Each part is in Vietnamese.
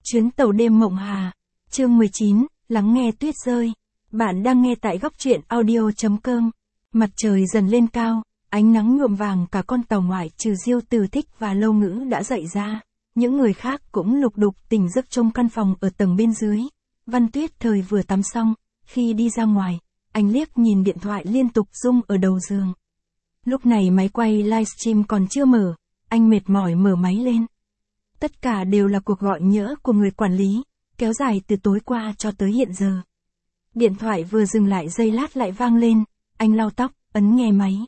Chuyến tàu đêm mộng Hà. Chương 19, lắng nghe tuyết rơi. Bạn đang nghe tại góc truyện audio.com. Mặt trời dần lên cao, ánh nắng nhuộm vàng cả con tàu ngoại trừ Diêu Từ Thích và Lâu Ngữ đã dậy ra. Những người khác cũng lục đục tỉnh giấc trong căn phòng ở tầng bên dưới. Văn Tuyết Thời vừa tắm xong, khi đi ra ngoài, anh liếc nhìn điện thoại liên tục rung ở đầu giường. Lúc này máy quay livestream còn chưa mở, anh mệt mỏi mở máy lên. Tất cả đều là cuộc gọi nhỡ của người quản lý, kéo dài từ tối qua cho tới hiện giờ. Điện thoại vừa dừng lại giây lát lại vang lên, anh lau tóc, ấn nghe máy.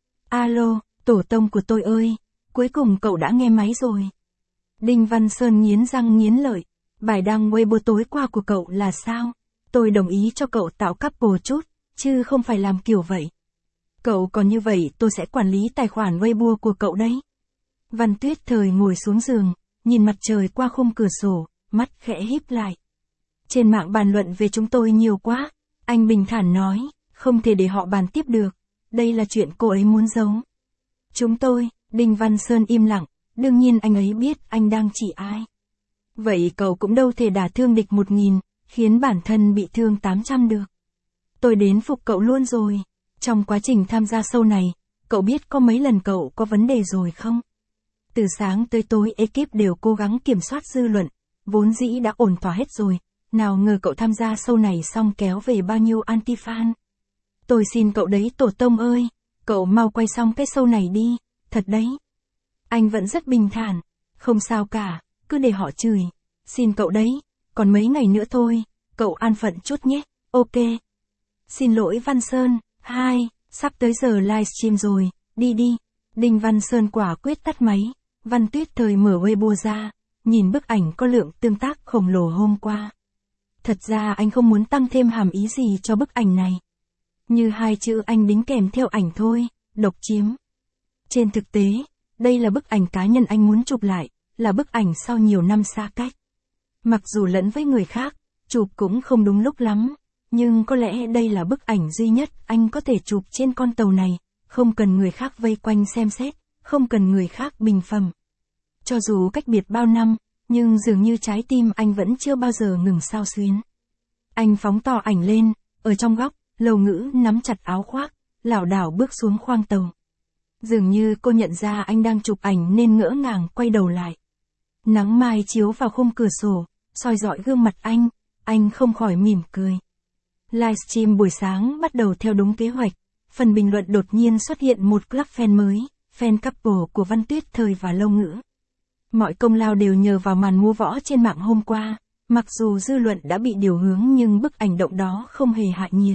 Alo, tổ tông của tôi ơi, cuối cùng cậu đã nghe máy rồi. Đinh Văn Sơn nghiến răng nghiến lợi, bài đăng Weibo tối qua của cậu là sao? Tôi đồng ý cho cậu tạo couple chút, chứ không phải làm kiểu vậy. Cậu còn như vậy tôi sẽ quản lý tài khoản Weibo của cậu đấy. Văn Tuyết Thời ngồi xuống giường, nhìn mặt trời qua khung cửa sổ, mắt khẽ híp lại. Trên mạng bàn luận về chúng tôi nhiều quá, anh bình thản nói, không thể để họ bàn tiếp được, đây là chuyện cô ấy muốn giấu. Chúng tôi, Đinh Văn Sơn im lặng, đương nhiên anh ấy biết anh đang chỉ ai. Vậy cậu cũng đâu thể đả thương địch 1000, khiến bản thân bị thương 800 được. Tôi đến phục cậu luôn rồi, trong quá trình tham gia show này, cậu biết có mấy lần cậu có vấn đề rồi không? Từ sáng tới tối ekip đều cố gắng kiểm soát dư luận, vốn dĩ đã ổn thỏa hết rồi, nào ngờ cậu tham gia show này xong kéo về bao nhiêu anti-fan. Tôi xin cậu đấy tổ tông ơi, cậu mau quay xong cái show này đi, thật đấy. Anh vẫn rất bình thản, không sao cả, cứ để họ chửi, xin cậu đấy, còn mấy ngày nữa thôi, cậu an phận chút nhé, ok. Xin lỗi Văn Sơn, sắp tới giờ livestream rồi, đi đi. Đinh Văn Sơn quả quyết tắt máy. Văn Tuyết Thời mở Weibo ra, nhìn bức ảnh có lượng tương tác khổng lồ hôm qua. Thật ra anh không muốn tăng thêm hàm ý gì cho bức ảnh này. Như hai chữ anh đính kèm theo ảnh thôi, độc chiếm. Trên thực tế, đây là bức ảnh cá nhân anh muốn chụp lại, là bức ảnh sau nhiều năm xa cách. Mặc dù lẫn với người khác, chụp cũng không đúng lúc lắm, nhưng có lẽ đây là bức ảnh duy nhất anh có thể chụp trên con tàu này, không cần người khác vây quanh xem xét, không cần người khác bình phẩm. Cho dù cách biệt bao năm, nhưng dường như trái tim anh vẫn chưa bao giờ ngừng xao xuyến. Anh phóng to ảnh lên, ở trong góc, Lâu Ngữ nắm chặt áo khoác, lảo đảo bước xuống khoang tàu. Dường như cô nhận ra anh đang chụp ảnh nên ngỡ ngàng quay đầu lại. Nắng mai chiếu vào khung cửa sổ, soi rọi gương mặt anh không khỏi mỉm cười. Livestream buổi sáng bắt đầu theo đúng kế hoạch, phần bình luận đột nhiên xuất hiện một club fan mới, fan couple của Văn Tuyết Thời và Lâu Ngữ. Mọi công lao đều nhờ vào màn múa võ trên mạng hôm qua, mặc dù dư luận đã bị điều hướng nhưng bức ảnh động đó không hề hạ nhiệt.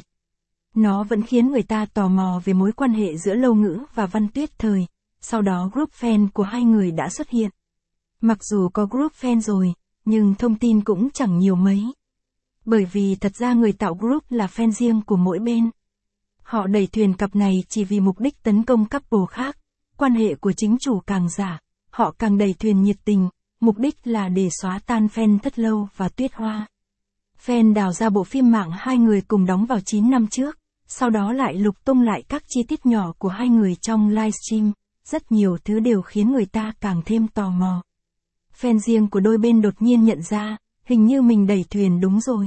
Nó vẫn khiến người ta tò mò về mối quan hệ giữa Lâu Ngữ và Văn Tuyết Thời, sau đó group fan của hai người đã xuất hiện. Mặc dù có group fan rồi, nhưng thông tin cũng chẳng nhiều mấy. Bởi vì thật ra người tạo group là fan riêng của mỗi bên. Họ đẩy thuyền cặp này chỉ vì mục đích tấn công couple khác, quan hệ của chính chủ càng giả, họ càng đẩy thuyền nhiệt tình, mục đích là để xóa tan fan Thất Lâu và Tuyết Hoa. Fan đào ra bộ phim mạng hai người cùng đóng vào 9 năm trước, sau đó lại lục tung lại các chi tiết nhỏ của hai người trong livestream, rất nhiều thứ đều khiến người ta càng thêm tò mò. Fan riêng của đôi bên đột nhiên nhận ra, hình như mình đẩy thuyền đúng rồi.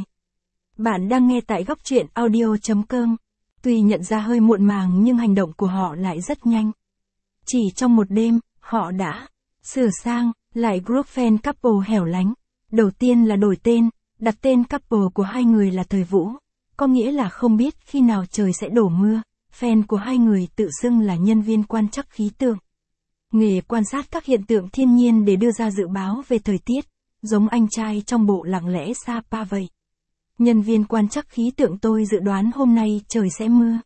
Bạn đang nghe tại góc truyện audio.com. Tuy nhận ra hơi muộn màng nhưng hành động của họ lại rất nhanh. Chỉ trong một đêm, họ đã sửa sang lại group fan couple hẻo lánh. Đầu tiên là đổi tên, đặt tên couple của hai người là Thời Vũ, có nghĩa là không biết khi nào trời sẽ đổ mưa. Fan của hai người tự xưng là nhân viên quan trắc khí tượng. Nghề quan sát các hiện tượng thiên nhiên để đưa ra dự báo về thời tiết, giống anh trai trong bộ Lặng Lẽ Sapa vậy. Nhân viên quan trắc khí tượng tôi dự đoán hôm nay trời sẽ mưa.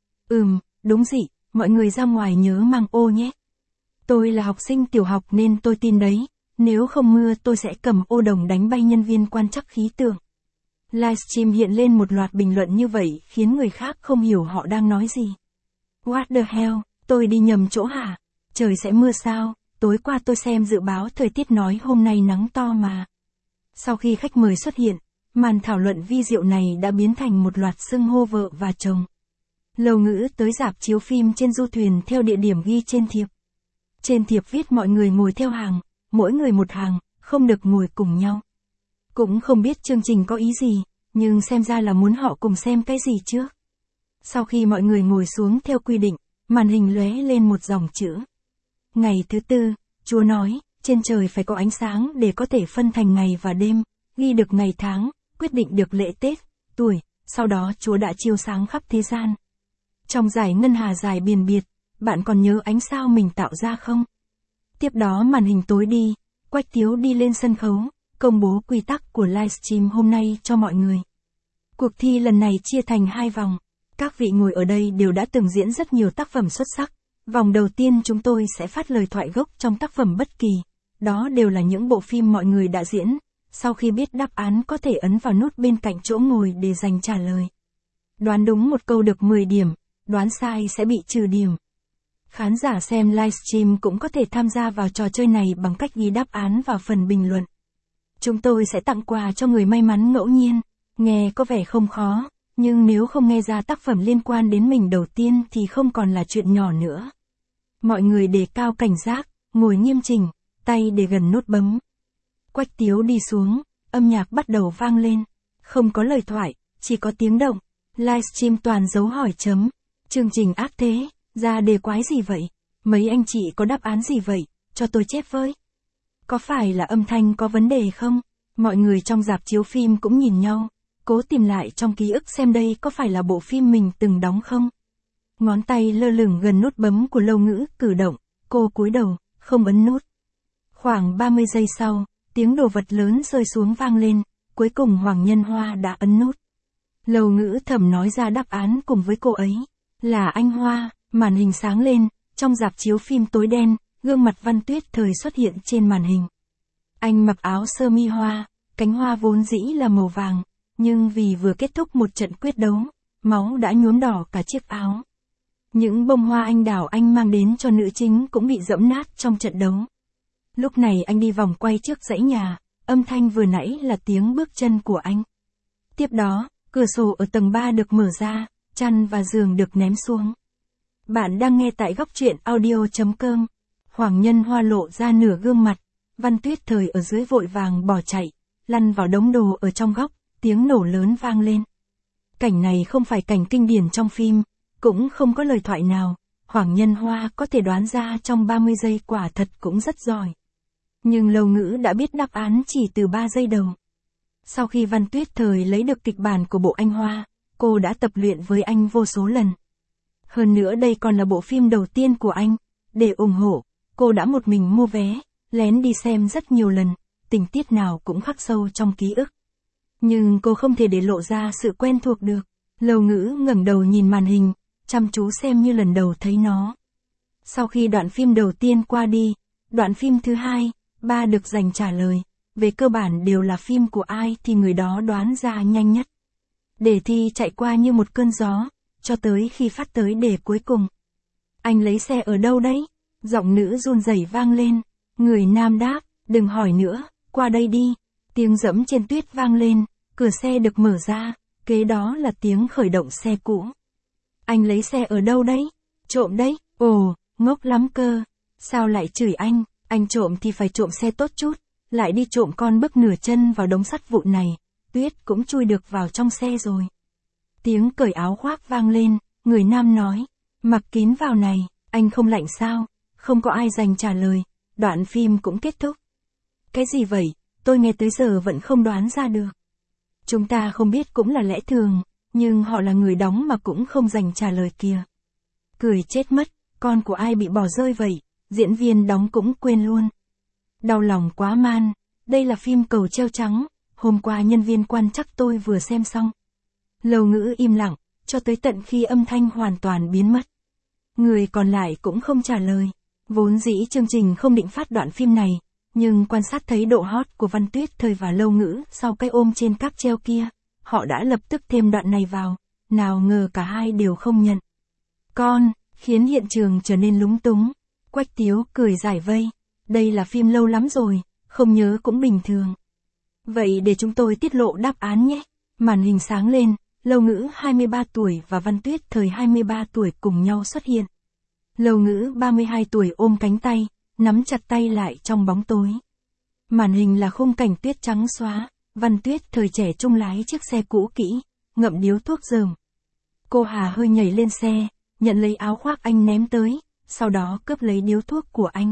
Đúng dị, mọi người ra ngoài nhớ mang ô nhé. Tôi là học sinh tiểu học nên tôi tin đấy, nếu không mưa tôi sẽ cầm ô đồng đánh bay nhân viên quan trắc khí tượng. Livestream hiện lên một loạt bình luận như vậy khiến người khác không hiểu họ đang nói gì. What the hell, tôi đi nhầm chỗ hả? Trời sẽ mưa sao? Tối qua tôi xem dự báo thời tiết nói hôm nay nắng to mà. Sau khi khách mời xuất hiện, màn thảo luận vi diệu này đã biến thành một loạt xưng hô vợ và chồng. Lâu Ngữ tới rạp chiếu phim trên du thuyền theo địa điểm ghi trên thiệp. Trên thiệp viết mọi người ngồi theo hàng, mỗi người một hàng, không được ngồi cùng nhau. Cũng không biết chương trình có ý gì, nhưng xem ra là muốn họ cùng xem cái gì trước. Sau khi mọi người ngồi xuống theo quy định, màn hình lóe lên một dòng chữ. Ngày thứ tư, Chúa nói, trên trời phải có ánh sáng để có thể phân thành ngày và đêm, ghi được ngày tháng, quyết định được lễ Tết, tuổi, sau đó Chúa đã chiếu sáng khắp thế gian. Trong dải ngân hà dài biền biệt, bạn còn nhớ ánh sao mình tạo ra không? Tiếp đó màn hình tối đi, Quách Tiếu đi lên sân khấu, công bố quy tắc của livestream hôm nay cho mọi người. Cuộc thi lần này chia thành 2 vòng. Các vị ngồi ở đây đều đã từng diễn rất nhiều tác phẩm xuất sắc. Vòng đầu tiên chúng tôi sẽ phát lời thoại gốc trong tác phẩm bất kỳ. Đó đều là những bộ phim mọi người đã diễn. Sau khi biết đáp án có thể ấn vào nút bên cạnh chỗ ngồi để dành trả lời. Đoán đúng một câu được 10 điểm, đoán sai sẽ bị trừ điểm. Khán giả xem livestream cũng có thể tham gia vào trò chơi này bằng cách ghi đáp án vào phần bình luận. Chúng tôi sẽ tặng quà cho người may mắn ngẫu nhiên. Nghe có vẻ không khó, nhưng nếu không nghe ra tác phẩm liên quan đến mình đầu tiên thì không còn là chuyện nhỏ nữa. Mọi người đề cao cảnh giác, ngồi nghiêm chỉnh, tay để gần nút bấm. Quách Tiếu đi xuống, âm nhạc bắt đầu vang lên. Không có lời thoại, chỉ có tiếng động. Livestream toàn dấu hỏi chấm. Chương trình ác thế, ra đề quái gì vậy? Mấy anh chị có đáp án gì vậy? Cho tôi chép với. Có phải là âm thanh có vấn đề không? Mọi người trong rạp chiếu phim cũng nhìn nhau, cố tìm lại trong ký ức xem đây có phải là bộ phim mình từng đóng không? Ngón tay lơ lửng gần nút bấm của Lâu Ngữ cử động, cô cúi đầu, không ấn nút. Khoảng 30 giây sau, tiếng đồ vật lớn rơi xuống vang lên, cuối cùng Hoàng Nhân Hoa đã ấn nút. Lâu Ngữ thầm nói ra đáp án cùng với cô ấy. Là anh Hoa, màn hình sáng lên, trong rạp chiếu phim tối đen, gương mặt Văn Tuyết Thời xuất hiện trên màn hình. Anh mặc áo sơ mi hoa, cánh hoa vốn dĩ là màu vàng, nhưng vì vừa kết thúc một trận quyết đấu, máu đã nhuốm đỏ cả chiếc áo. Những bông hoa anh đào anh mang đến cho nữ chính cũng bị giẫm nát trong trận đấu. Lúc này anh đi vòng quay trước dãy nhà, âm thanh vừa nãy là tiếng bước chân của anh. Tiếp đó, cửa sổ ở tầng 3 được mở ra, chăn và giường được ném xuống. Bạn đang nghe tại góc truyện audio.com. Hoàng Nhân Hoa lộ ra nửa gương mặt, Văn Tuyết Thời ở dưới vội vàng bỏ chạy, lăn vào đống đồ ở trong góc, tiếng nổ lớn vang lên. Cảnh này không phải cảnh kinh điển trong phim, cũng không có lời thoại nào, Hoàng Nhân Hoa có thể đoán ra trong 30 giây quả thật cũng rất giỏi. Nhưng Lâu Ngữ đã biết đáp án chỉ từ 3 giây đầu. Sau khi Văn Tuyết Thời lấy được kịch bản của bộ anh Hoa, cô đã tập luyện với anh vô số lần. Hơn nữa đây còn là bộ phim đầu tiên của anh. Để ủng hộ, cô đã một mình mua vé, lén đi xem rất nhiều lần, tình tiết nào cũng khắc sâu trong ký ức. Nhưng cô không thể để lộ ra sự quen thuộc được. Lâu Ngữ ngẩng đầu nhìn màn hình, chăm chú xem như lần đầu thấy nó. Sau khi đoạn phim đầu tiên qua đi, đoạn phim thứ 2, 3 được dành trả lời. Về cơ bản đều là phim của ai thì người đó đoán ra nhanh nhất. Đề thi chạy qua như một cơn gió, cho tới khi phát tới đề cuối cùng. Anh lấy xe ở đâu đấy? Giọng nữ run rẩy vang lên. Người nam đáp, đừng hỏi nữa, qua đây đi. Tiếng giẫm trên tuyết vang lên, cửa xe được mở ra, kế đó là tiếng khởi động xe cũ. Anh lấy xe ở đâu đấy? Trộm đấy. Ồ, ngốc lắm cơ. Sao lại chửi anh trộm thì phải trộm xe tốt chút, lại đi trộm con bước nửa chân vào đống sắt vụn này, tuyết cũng chui được vào trong xe rồi. Tiếng cởi áo khoác vang lên, người nam nói, mặc kín vào này, anh không lạnh sao? Không có ai dành trả lời, đoạn phim cũng kết thúc. Cái gì vậy? Tôi nghe tới giờ vẫn không đoán ra được. Chúng ta không biết cũng là lẽ thường, nhưng họ là người đóng mà cũng không dành trả lời kìa. Cười chết mất, con của ai bị bỏ rơi vậy? Diễn viên đóng cũng quên luôn. Đau lòng quá man, đây là phim Cầu Treo Trắng, hôm qua nhân viên quan chắc tôi vừa xem xong. Lâu Ngữ im lặng, cho tới tận khi âm thanh hoàn toàn biến mất. Người còn lại cũng không trả lời. Vốn dĩ chương trình không định phát đoạn phim này, nhưng quan sát thấy độ hot của Văn Tuyết Thời và Lâu Ngữ sau cái ôm trên cáp treo kia, họ đã lập tức thêm đoạn này vào, nào ngờ cả hai đều không nhận. Khiến hiện trường trở nên lúng túng. Quách Tiếu cười giải vây, đây là phim lâu lắm rồi, không nhớ cũng bình thường. Vậy để chúng tôi tiết lộ đáp án nhé. Màn hình sáng lên, Lâu Ngữ 23 tuổi và Văn Tuyết Thời 23 tuổi cùng nhau xuất hiện. Lâu Ngữ 32 tuổi ôm cánh tay, nắm chặt tay lại trong bóng tối. Màn hình là khung cảnh tuyết trắng xóa, Văn Tuyết thời trẻ trung lái chiếc xe cũ kỹ, ngậm điếu thuốc rơm. Cô Hà hơi nhảy lên xe, nhận lấy áo khoác anh ném tới, sau đó cướp lấy điếu thuốc của anh.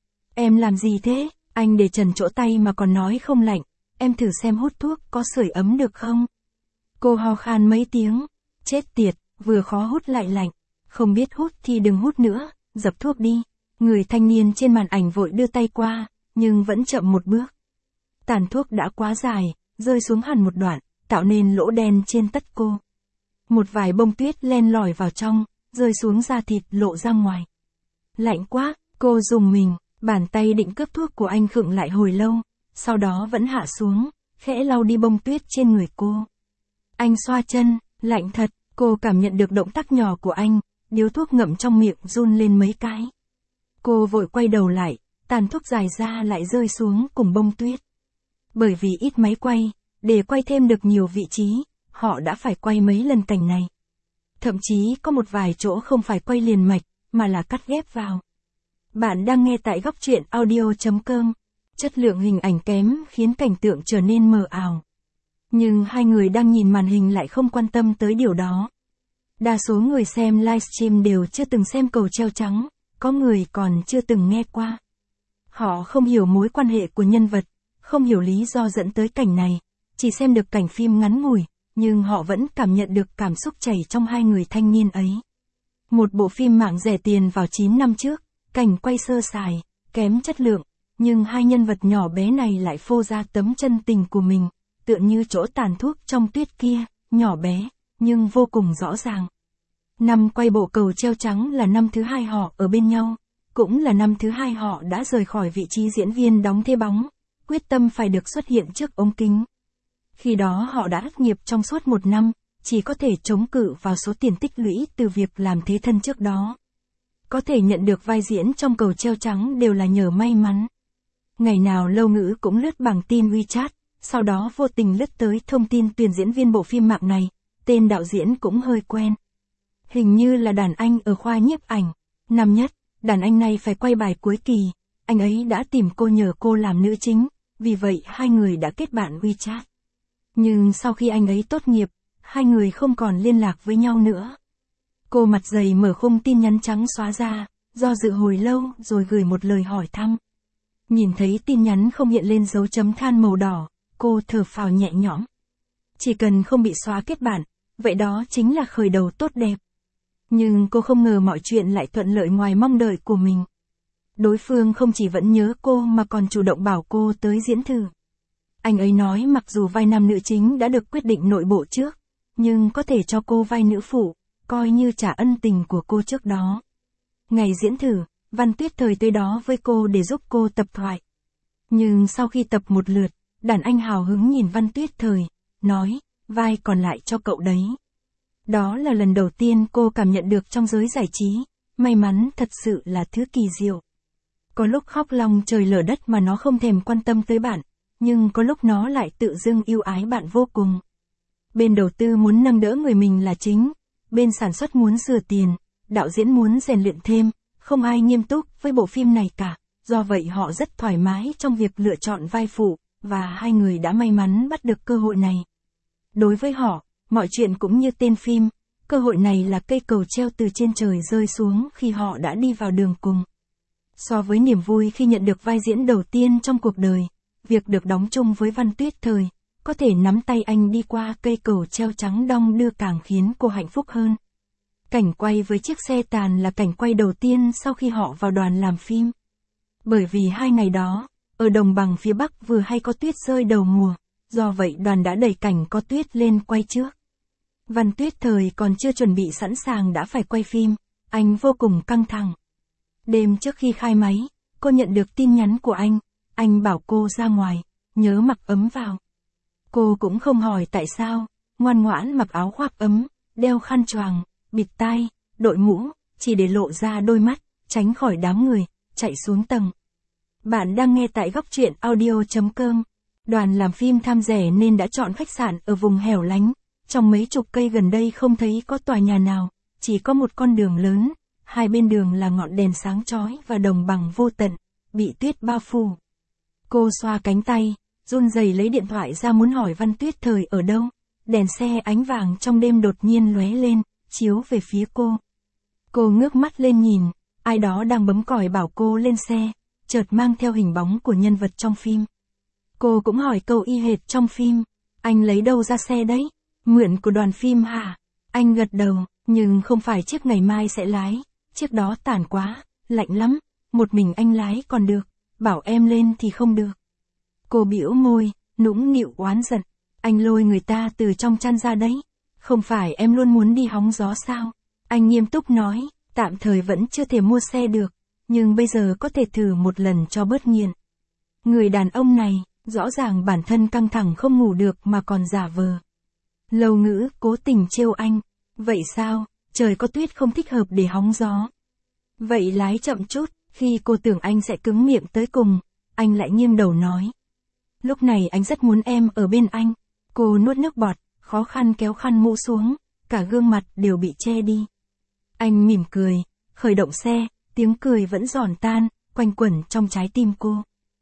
Em làm gì thế? Anh để trần chỗ tay mà còn nói không lạnh, em thử xem hút thuốc có sưởi ấm được không? Cô ho khan mấy tiếng, chết tiệt, vừa khó hút lại lạnh, không biết hút thì đừng hút nữa, dập thuốc đi. Người thanh niên trên màn ảnh vội đưa tay qua, nhưng vẫn chậm một bước. Tàn thuốc đã quá dài, rơi xuống hẳn một đoạn, tạo nên lỗ đen trên tất cô. Một vài bông tuyết len lỏi vào trong, rơi xuống da thịt lộ ra ngoài. Lạnh quá, cô rùng mình, bàn tay định cướp thuốc của anh khựng lại hồi lâu, sau đó vẫn hạ xuống, khẽ lau đi bông tuyết trên người cô. Anh xoa chân, lạnh thật, cô cảm nhận được động tác nhỏ của anh, điếu thuốc ngậm trong miệng run lên mấy cái. Cô vội quay đầu lại, tàn thuốc dài ra lại rơi xuống cùng bông tuyết. Bởi vì ít máy quay, để quay thêm được nhiều vị trí, họ đã phải quay mấy lần cảnh này. Thậm chí có một vài chỗ không phải quay liền mạch, mà là cắt ghép vào. Bạn đang nghe tại góc truyện audio.com. Chất lượng hình ảnh kém khiến cảnh tượng trở nên mờ ảo. Nhưng hai người đang nhìn màn hình lại không quan tâm tới điều đó. Đa số người xem livestream đều chưa từng xem Cầu Treo Trắng, có người còn chưa từng nghe qua. Họ không hiểu mối quan hệ của nhân vật, không hiểu lý do dẫn tới cảnh này, chỉ xem được cảnh phim ngắn ngủi, nhưng họ vẫn cảm nhận được cảm xúc chảy trong hai người thanh niên ấy. Một bộ phim mạng rẻ tiền vào 9 năm trước, cảnh quay sơ sài, kém chất lượng, nhưng hai nhân vật nhỏ bé này lại phô ra tấm chân tình của mình, tựa như chỗ tàn thuốc trong tuyết kia, nhỏ bé, nhưng vô cùng rõ ràng. Năm quay bộ Cầu Treo Trắng là năm thứ hai họ ở bên nhau, cũng là năm thứ hai họ đã rời khỏi vị trí diễn viên đóng thế bóng, quyết tâm phải được xuất hiện trước ống kính. Khi đó họ đã thất nghiệp trong suốt một năm, chỉ có thể chống cự vào số tiền tích lũy từ việc làm thế thân trước đó. Có thể nhận được vai diễn trong Cầu Treo Trắng đều là nhờ may mắn. Ngày nào Lâu Ngữ cũng lướt bảng tin WeChat, sau đó vô tình lướt tới thông tin tuyển diễn viên bộ phim mạng này, tên đạo diễn cũng hơi quen. Hình như là đàn anh ở khoa nhiếp ảnh. Năm nhất, đàn anh này phải quay bài cuối kỳ, anh ấy đã tìm cô nhờ cô làm nữ chính, vì vậy hai người đã kết bạn WeChat. Nhưng sau khi anh ấy tốt nghiệp, hai người không còn liên lạc với nhau nữa. Cô mặt dày mở khung tin nhắn trắng xóa ra, do dự hồi lâu rồi gửi một lời hỏi thăm. Nhìn thấy tin nhắn không hiện lên dấu chấm than màu đỏ, cô thở phào nhẹ nhõm. Chỉ cần không bị xóa kết bạn, vậy đó chính là khởi đầu tốt đẹp. Nhưng cô không ngờ mọi chuyện lại thuận lợi ngoài mong đợi của mình. Đối phương không chỉ vẫn nhớ cô mà còn chủ động bảo cô tới diễn thử. Anh ấy nói mặc dù vai nam nữ chính đã được quyết định nội bộ trước, nhưng có thể cho cô vai nữ phụ, coi như trả ân tình của cô trước đó. Ngày diễn thử, Văn Tuyết thời tới đó với cô để giúp cô tập thoại. Nhưng sau khi tập một lượt, đàn anh hào hứng nhìn Văn Tuyết thời, nói, vai còn lại cho cậu đấy. Đó là lần đầu tiên cô cảm nhận được trong giới giải trí, may mắn thật sự là thứ kỳ diệu. Có lúc khóc lòng trời lở đất mà nó không thèm quan tâm tới bạn, nhưng có lúc nó lại tự dưng yêu ái bạn vô cùng. Bên đầu tư muốn nâng đỡ người mình là chính, bên sản xuất muốn rửa tiền, đạo diễn muốn rèn luyện thêm, không ai nghiêm túc với bộ phim này cả, do vậy họ rất thoải mái trong việc lựa chọn vai phụ, và hai người đã may mắn bắt được cơ hội này. Đối với họ, mọi chuyện cũng như tên phim, cơ hội này là cây cầu treo từ trên trời rơi xuống khi họ đã đi vào đường cùng. So với niềm vui khi nhận được vai diễn đầu tiên trong cuộc đời, việc được đóng chung với Văn Tuyết thời, có thể nắm tay anh đi qua cây cầu treo trắng đong đưa càng khiến cô hạnh phúc hơn. Cảnh quay với chiếc xe tàn là cảnh quay đầu tiên sau khi họ vào đoàn làm phim. Bởi vì hai ngày đó, ở đồng bằng phía Bắc vừa hay có tuyết rơi đầu mùa, do vậy đoàn đã đẩy cảnh có tuyết lên quay trước. Văn Tuyết thời còn chưa chuẩn bị sẵn sàng đã phải quay phim, anh vô cùng căng thẳng. Đêm trước khi khai máy, cô nhận được tin nhắn của anh bảo cô ra ngoài, nhớ mặc ấm vào. Cô cũng không hỏi tại sao, ngoan ngoãn mặc áo khoác ấm, đeo khăn choàng, bịt tai, đội mũ, chỉ để lộ ra đôi mắt, tránh khỏi đám người, chạy xuống tầng. Bạn đang nghe tại góc truyện audio.com. Đoàn làm phim tham rẻ nên đã chọn khách sạn ở vùng hẻo lánh, trong mấy chục cây gần đây không thấy có tòa nhà nào, chỉ có một con đường lớn, hai bên đường là ngọn đèn sáng chói và đồng bằng vô tận, bị tuyết bao phủ. Cô xoa cánh tay, run rẩy lấy điện thoại ra muốn hỏi Văn Tuyết Thời ở đâu. Đèn xe ánh vàng trong đêm đột nhiên lóe lên, chiếu về phía cô. Cô ngước mắt lên nhìn, ai đó đang bấm còi bảo cô lên xe, chợt mang theo hình bóng của nhân vật trong phim. Cô cũng hỏi câu y hệt trong phim, anh lấy đâu ra xe đấy? Mượn của đoàn phim hả? Anh gật đầu, nhưng không phải chiếc ngày mai sẽ lái, chiếc đó tàn quá, lạnh lắm, một mình anh lái còn được, bảo em lên thì không được. Cô bĩu môi, nũng nịu oán giận, anh lôi người ta từ trong chăn ra đấy, không phải em luôn muốn đi hóng gió sao? Anh nghiêm túc nói, tạm thời vẫn chưa thể mua xe được, nhưng bây giờ có thể thử một lần cho bớt nghiện. Người đàn ông này, rõ ràng bản thân căng thẳng không ngủ được mà còn giả vờ. Lâu Ngữ cố tình trêu anh, vậy sao, trời có tuyết không thích hợp để hóng gió. Vậy lái chậm chút, khi cô tưởng anh sẽ cứng miệng tới cùng, anh lại nghiêng đầu nói. Lúc này anh rất muốn em ở bên anh. Cô nuốt nước bọt, khó khăn kéo khăn mũ xuống, cả gương mặt đều bị che đi. Anh mỉm cười, khởi động xe, tiếng cười vẫn giòn tan, quanh quẩn trong trái tim cô.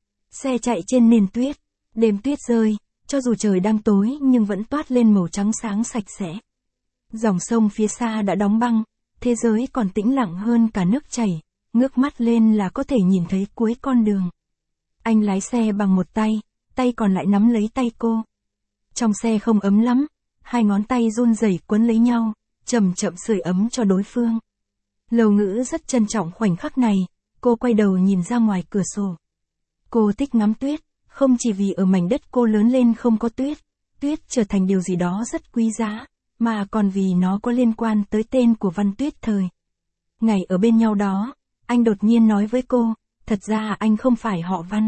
Xe chạy trên nền tuyết, đêm tuyết rơi, cho dù trời đang tối nhưng vẫn toát lên màu trắng sáng sạch sẽ. Dòng sông phía xa đã đóng băng, thế giới còn tĩnh lặng hơn cả nước chảy, ngước mắt lên là có thể nhìn thấy cuối con đường. Anh lái xe bằng một tay, tay còn lại nắm lấy tay cô. Trong xe không ấm lắm, hai ngón tay run rẩy quấn lấy nhau, chậm chậm sưởi ấm cho đối phương. Lâu Ngữ rất trân trọng khoảnh khắc này, cô quay đầu nhìn ra ngoài cửa sổ. Cô thích ngắm tuyết, không chỉ vì ở mảnh đất cô lớn lên không có tuyết, tuyết trở thành điều gì đó rất quý giá, mà còn vì nó có liên quan tới tên của Văn Tuyết Thời. Ngày ở bên nhau đó, anh đột nhiên nói với cô, thật ra anh không phải họ Văn.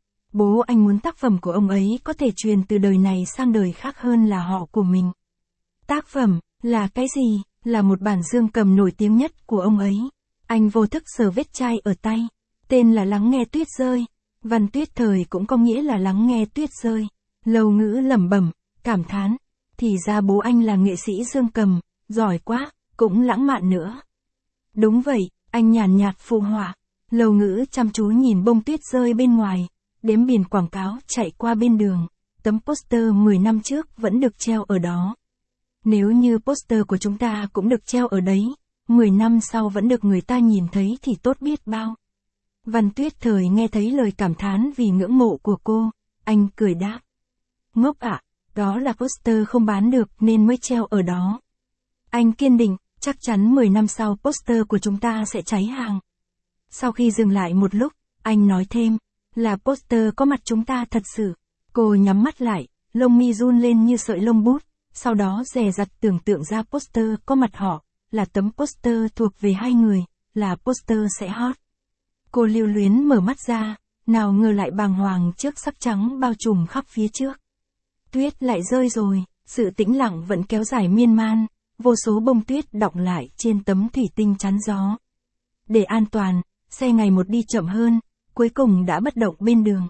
Bố anh muốn tác phẩm của ông ấy có thể truyền từ đời này sang đời khác hơn là họ của mình. Tác phẩm, là cái gì? Là một bản dương cầm nổi tiếng nhất của ông ấy. Anh vô thức sờ vết chai ở tay. Tên là Lắng Nghe Tuyết Rơi. Văn Tuyết Thời cũng có nghĩa là lắng nghe tuyết rơi. Lâu Ngữ lẩm bẩm, cảm thán. Thì ra bố anh là nghệ sĩ dương cầm, giỏi quá, cũng lãng mạn nữa. Đúng vậy, anh nhàn nhạt phụ họa. Lâu Ngữ chăm chú nhìn bông tuyết rơi bên ngoài. Đếm biển quảng cáo chạy qua bên đường, tấm poster 10 năm trước vẫn được treo ở đó. Nếu như poster của chúng ta cũng được treo ở đấy, 10 năm sau vẫn được người ta nhìn thấy thì tốt biết bao. Văn Tuyết Thời nghe thấy lời cảm thán vì ngưỡng mộ của cô, anh cười đáp. Ngốc ạ, đó là poster không bán được nên mới treo ở đó. Anh kiên định, chắc chắn 10 năm sau poster của chúng ta sẽ cháy hàng. Sau khi dừng lại một lúc, anh nói thêm. Là poster có mặt chúng ta thật sự. Cô nhắm mắt lại, lông mi run lên như sợi lông bút, sau đó dè dặt tưởng tượng ra poster có mặt họ, là tấm poster thuộc về hai người, là poster sẽ hot. Cô lưu luyến mở mắt ra, nào ngờ lại bàng hoàng trước sắc trắng bao trùm khắp phía trước. Tuyết lại rơi rồi, sự tĩnh lặng vẫn kéo dài miên man, vô số bông tuyết đọng lại trên tấm thủy tinh chắn gió. Để an toàn, xe ngày một đi chậm hơn. Cuối cùng đã bất động bên đường.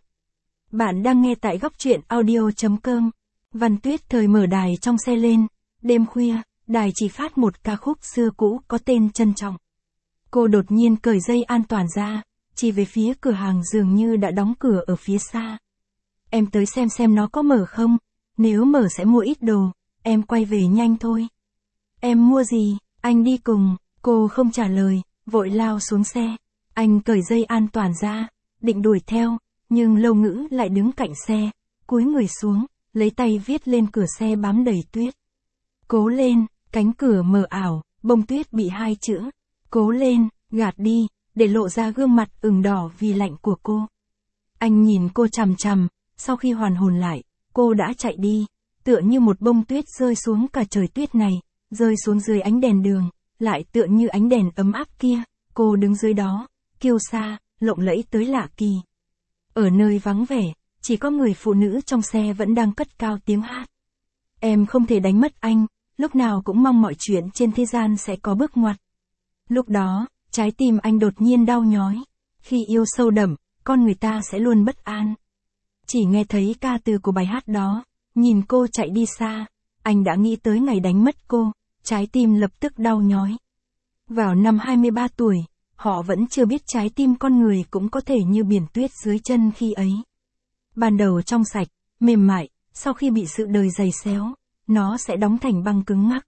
Bạn đang nghe tại góc truyện audio.com. Văn Tuyết Thời mở đài trong xe lên. Đêm khuya, đài chỉ phát một ca khúc xưa cũ có tên Trân Trọng. Cô đột nhiên cởi dây an toàn ra, chỉ về phía cửa hàng dường như đã đóng cửa ở phía xa. Em tới xem nó có mở không, nếu mở sẽ mua ít đồ, em quay về nhanh thôi. Em mua gì, anh đi cùng, cô không trả lời, vội lao xuống xe. Anh cởi dây an toàn ra, định đuổi theo, nhưng Lâu Ngữ lại đứng cạnh xe, cúi người xuống, lấy tay viết lên cửa xe bám đầy tuyết. Cố lên, cánh cửa mờ ảo, bông tuyết bị hai chữ. Cố lên, gạt đi, để lộ ra gương mặt ửng đỏ vì lạnh của cô. Anh nhìn cô chằm chằm, sau khi hoàn hồn lại, cô đã chạy đi, tựa như một bông tuyết rơi xuống cả trời tuyết này, rơi xuống dưới ánh đèn đường, lại tựa như ánh đèn ấm áp kia, cô đứng dưới đó. Kiêu sa, lộng lẫy tới lạ kỳ. Ở nơi vắng vẻ, chỉ có người phụ nữ trong xe vẫn đang cất cao tiếng hát. Em không thể đánh mất anh, lúc nào cũng mong mọi chuyện trên thế gian sẽ có bước ngoặt. Lúc đó, trái tim anh đột nhiên đau nhói. Khi yêu sâu đậm, con người ta sẽ luôn bất an. Chỉ nghe thấy ca từ của bài hát đó, nhìn cô chạy đi xa, anh đã nghĩ tới ngày đánh mất cô, trái tim lập tức đau nhói. Vào năm 23 tuổi, họ vẫn chưa biết trái tim con người cũng có thể như biển tuyết dưới chân khi ấy. Ban đầu trong sạch, mềm mại, sau khi bị sự đời giày xéo, nó sẽ đóng thành băng cứng ngắc.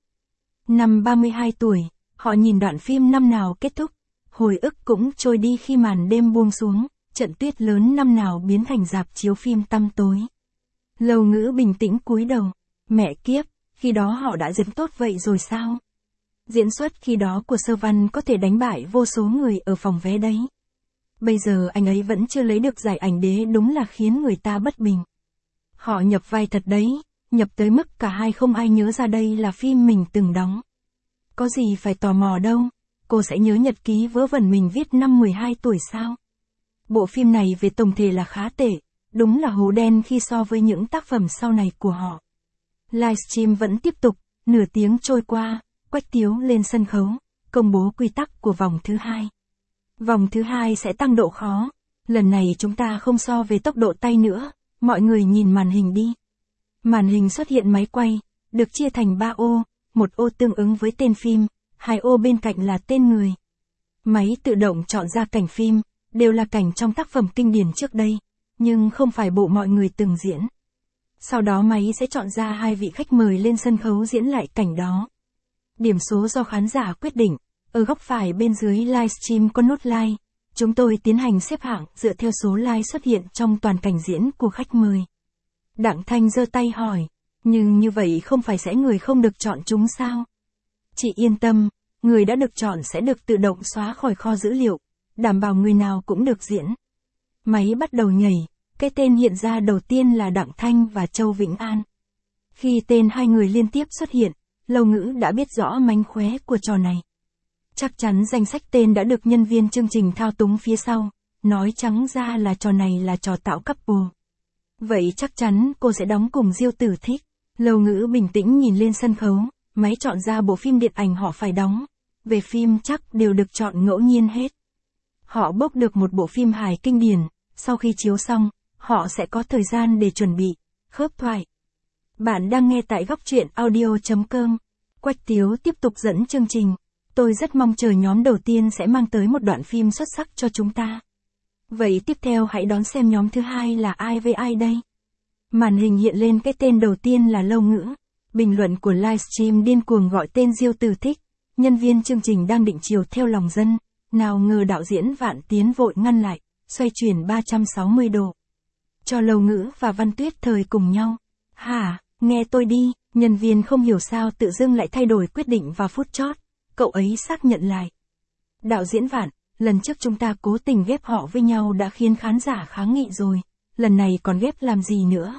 Năm 32 tuổi, họ nhìn đoạn phim năm nào kết thúc, hồi ức cũng trôi đi khi màn đêm buông xuống, trận tuyết lớn năm nào biến thành rạp chiếu phim tăm tối. Lâu Ngữ bình tĩnh cúi đầu, mẹ kiếp, khi đó họ đã diễn tốt vậy rồi sao? Diễn xuất khi đó của Sơ Văn có thể đánh bại vô số người ở phòng vé đấy. Bây giờ anh ấy vẫn chưa lấy được giải ảnh đế, đúng là khiến người ta bất bình. Họ nhập vai thật đấy, nhập tới mức cả hai không ai nhớ ra đây là phim mình từng đóng. Có gì phải tò mò đâu, cô sẽ nhớ nhật ký vớ vẩn mình viết năm 12 tuổi sao? Bộ phim này về tổng thể là khá tệ, đúng là hố đen khi so với những tác phẩm sau này của họ. Livestream vẫn tiếp tục, nửa tiếng trôi qua, Quách Tiếu lên sân khấu, công bố quy tắc của vòng thứ 2. Vòng thứ 2 sẽ tăng độ khó, lần này chúng ta không so về tốc độ tay nữa, mọi người nhìn màn hình đi. Màn hình xuất hiện máy quay, được chia thành 3 ô, một ô tương ứng với tên phim, 2 ô bên cạnh là tên người. Máy tự động chọn ra cảnh phim, đều là cảnh trong tác phẩm kinh điển trước đây, nhưng không phải bộ mọi người từng diễn. Sau đó máy sẽ chọn ra 2 vị khách mời lên sân khấu diễn lại cảnh đó. Điểm số do khán giả quyết định, ở góc phải bên dưới livestream có nút like, chúng tôi tiến hành xếp hạng dựa theo số like xuất hiện trong toàn cảnh diễn của khách mời. Đặng Thanh giơ tay hỏi, nhưng như vậy không phải sẽ người không được chọn chúng sao? Chị yên tâm, người đã được chọn sẽ được tự động xóa khỏi kho dữ liệu, đảm bảo người nào cũng được diễn. Máy bắt đầu nhảy, cái tên hiện ra đầu tiên là Đặng Thanh và Châu Vĩnh An. Khi tên hai người liên tiếp xuất hiện, Lâu Ngữ đã biết rõ mánh khóe của trò này. Chắc chắn danh sách tên đã được nhân viên chương trình thao túng phía sau, nói trắng ra là trò này là trò tạo couple. Vậy chắc chắn cô sẽ đóng cùng Diêu Tử Thích. Lâu Ngữ bình tĩnh nhìn lên sân khấu, máy chọn ra bộ phim điện ảnh họ phải đóng. Về phim chắc đều được chọn ngẫu nhiên hết. Họ bốc được một bộ phim hài kinh điển, sau khi chiếu xong, họ sẽ có thời gian để chuẩn bị, khớp thoại. Bạn đang nghe tại góc truyện audio.com. Quách Tiếu tiếp tục dẫn chương trình. Tôi rất mong chờ nhóm đầu tiên sẽ mang tới một đoạn phim xuất sắc cho chúng ta. Vậy tiếp theo hãy đón xem nhóm thứ hai là ai với ai đây? Màn hình hiện lên cái tên đầu tiên là Lâu Ngữ. Bình luận của livestream điên cuồng gọi tên Diêu Tử Thích. Nhân viên chương trình đang định chiều theo lòng dân. Nào ngờ đạo diễn Vạn Tiến vội ngăn lại, xoay chuyển 360 độ. Cho Lâu Ngữ và Văn Tuyết Thời cùng nhau. Hả, nghe tôi đi, nhân viên không hiểu sao tự dưng lại thay đổi quyết định vào phút chót. Cậu ấy xác nhận lại. Đạo diễn Vạn, lần trước chúng ta cố tình ghép họ với nhau đã khiến khán giả kháng nghị rồi, lần này còn ghép làm gì nữa?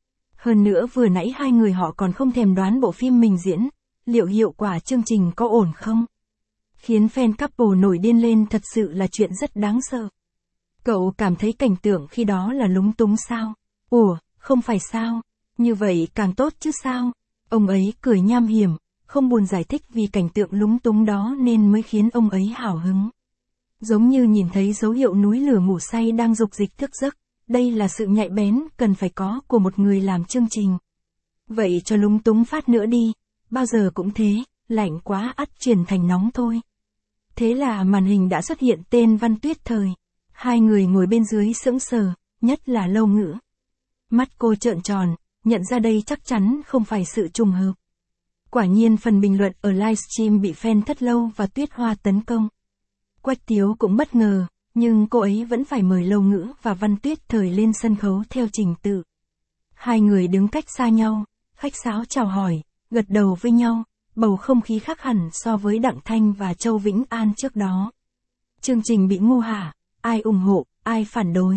Hơn nữa vừa nãy hai người họ còn không thèm đoán bộ phim mình diễn, liệu hiệu quả chương trình có ổn không? Khiến fan couple nổi điên lên thật sự là chuyện rất đáng sợ. Cậu cảm thấy cảnh tượng khi đó là lúng túng sao? Ủa, không phải sao? Như vậy càng tốt chứ sao? Ông ấy cười nham hiểm, không buồn giải thích vì cảnh tượng lúng túng đó nên mới khiến ông ấy hào hứng. Giống như nhìn thấy dấu hiệu núi lửa ngủ say đang dục dịch thức giấc, đây là sự nhạy bén cần phải có của một người làm chương trình. Vậy cho lúng túng phát nữa đi, bao giờ cũng thế, lạnh quá ắt chuyển thành nóng thôi. Thế là màn hình đã xuất hiện tên Văn Tuyết Thời. Hai người ngồi bên dưới sững sờ, nhất là Lâu Ngữ. Mắt cô trợn tròn, nhận ra đây chắc chắn không phải sự trùng hợp. Quả nhiên phần bình luận ở livestream bị fan Thất Lâu và Tuyết Hoa tấn công. Quách Tiếu cũng bất ngờ, nhưng cô ấy vẫn phải mời Lâu Ngữ và Văn Tuyết Thời lên sân khấu theo trình tự. Hai người đứng cách xa nhau, khách sáo chào hỏi, gật đầu với nhau, bầu không khí khác hẳn so với Đặng Thanh và Châu Vĩnh An trước đó. Chương trình bị ngu hả, ai ủng hộ, ai phản đối.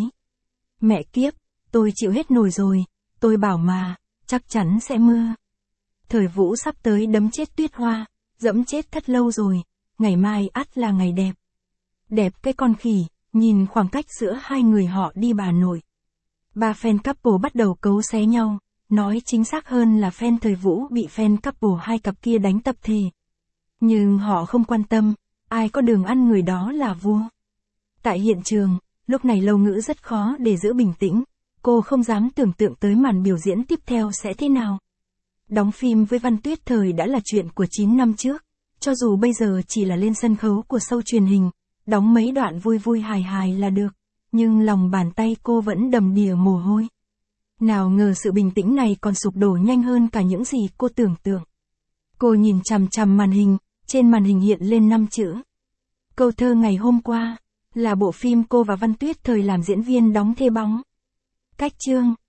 Mẹ kiếp, tôi chịu hết nổi rồi, tôi bảo mà, chắc chắn sẽ mưa. Thời Vũ sắp tới đấm chết Tuyết Hoa, dẫm chết Thất Lâu rồi, ngày mai ắt là ngày đẹp. Đẹp cái con khỉ, nhìn khoảng cách giữa hai người họ đi bà nội. Ba fan couple bắt đầu cấu xé nhau, nói chính xác hơn là fan Thời Vũ bị fan couple hai cặp kia đánh tập thể. Nhưng họ không quan tâm, ai có đường ăn người đó là vua. Tại hiện trường, lúc này Lâu Ngữ rất khó để giữ bình tĩnh, cô không dám tưởng tượng tới màn biểu diễn tiếp theo sẽ thế nào. Đóng phim với Văn Tuyết Thời đã là chuyện của 9 năm trước, cho dù bây giờ chỉ là lên sân khấu của show truyền hình, đóng mấy đoạn vui vui hài hài là được, nhưng lòng bàn tay cô vẫn đầm đìa mồ hôi. Nào ngờ sự bình tĩnh này còn sụp đổ nhanh hơn cả những gì cô tưởng tượng. Cô nhìn chằm chằm màn hình, trên màn hình hiện lên 5 chữ. Câu thơ ngày hôm qua, là bộ phim cô và Văn Tuyết thời làm diễn viên đóng thê bóng. Cách chương